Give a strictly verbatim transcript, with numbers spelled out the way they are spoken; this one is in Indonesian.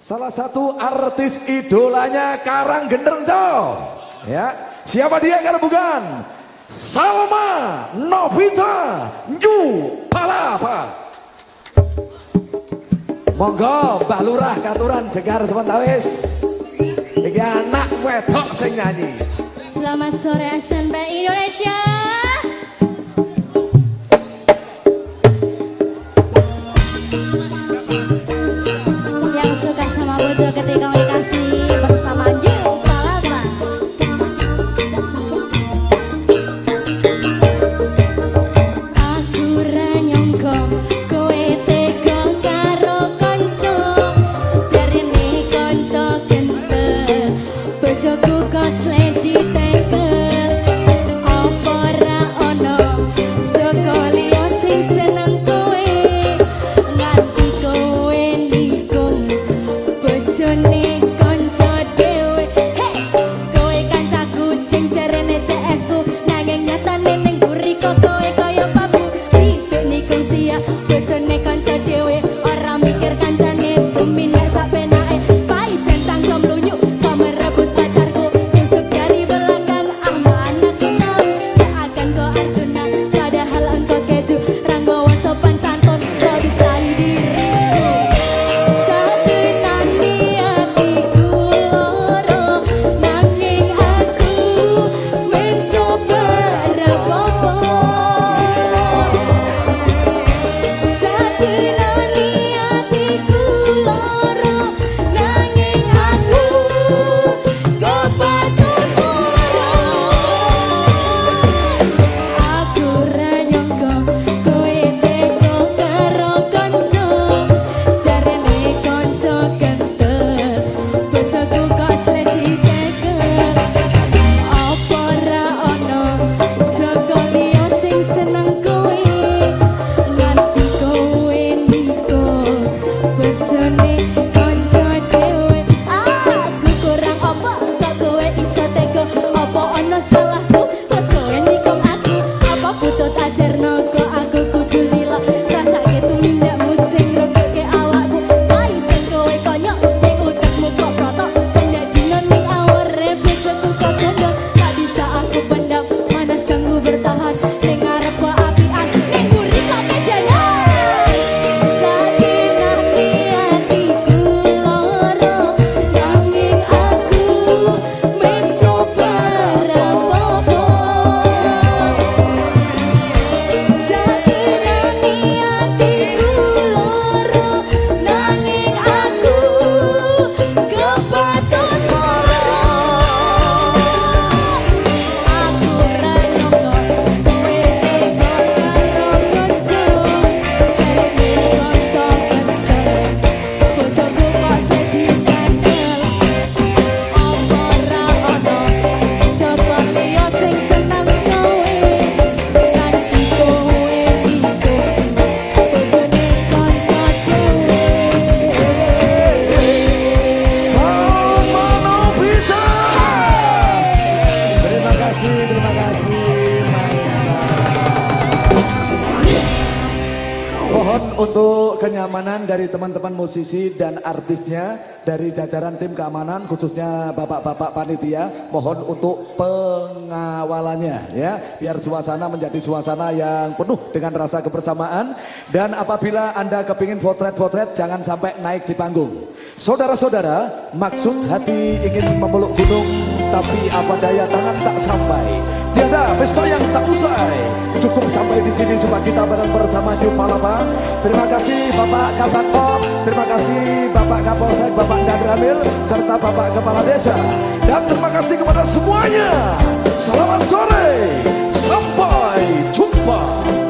Salah satu artis idolanya Karang Gendreng. Ya, siapa dia kalau bukan Salma Novita New Palapa. Monggo Mbah Lurah katuran jegar sementawis. Iki anak wedok sing nyanyi. Selamat sore S N B Indonesia. Yang suka sama Bojo ketika mau dikasih bersama New Palapa. Aku ra nyangka kowe tega karo kanca, jarene kanca kentel bojoku kos ledi tekel. Apa ra ono joko liya sing seneng kowe, nganti kowe nikung bojone kanca dhewe. Hey, kowe kancaku sing jarene C S ku, nanging nyatane ning buri kok kowe kaya papu. Bibik nikung sia bojone kanca dhewe, ora mikir kancane bumi nek sak penake. Pai centang kom lunyuk kok merebut pacarku, tusuk jari belakang ah manakku tahu. Seakan kau Arjuna padahal engkau keju, ranggawa sopan santun kau disahi diriku. Satu nani hatiku loro, nanging aku mencoba rapopo. Satu nani hatiku loro, nanging aku kepacut loro. Aku ra nyangka kowe tega karo kanca, jarene kanca kentel bojoku kok sledi tekel. Apa ra ono joko liya sing seneng kowe, nganti kowe nikung bojone kanca dhewe. Aku kurang apa kok kowe iso tega, apa ono salahku terus kowe nikung aku. Apa butut ajarno kok aku kudu lila, rasake tumindakmu sing ngrugeke awakku. Pai jen kowe konyok ning utekmu kok protok, pendak dino ning aware bojoku kok gondok. Tak bisa aku pendam, mana sanggup bertahan ning ngarep kok apian, ning buri kok kejanan. Sakinah di hatiku loro, nanging aku mencoba rapopo. Sakinah di hatiku loro, nanging aku kepacut loro. Aku ra nyangka kowe tega karo kanca, jarene kanca kentel bojoku kok sledi tekel. Apa ra ono joko liya sing seneng kowe, nganti kowe nikung bojone kanca dhewe. Salma Novita. Terima kasih, terima kasih. Mohon untuk kenyamanan dari teman-teman musisi dan artisnya, dari jajaran tim keamanan khususnya bapak-bapak panitia, mohon untuk pengawalannya ya, biar suasana menjadi suasana yang penuh dengan rasa kebersamaan. Dan apabila Anda kepingin potret-potret, jangan sampai naik di panggung. Saudara-saudara, maksud hati ingin memeluk gunung, tapi apa daya tangan tak sampai. Tiada pesta yang tak usai. Cukup sampai di sini cuma kita bareng bersama New Palapa. Terima kasih Bapak Kabak Op, terima kasih Bapak Kapolsek, Bapak Cadramil, serta Bapak Kepala Desa. Dan terima kasih kepada semuanya. Selamat sore, sampai jumpa.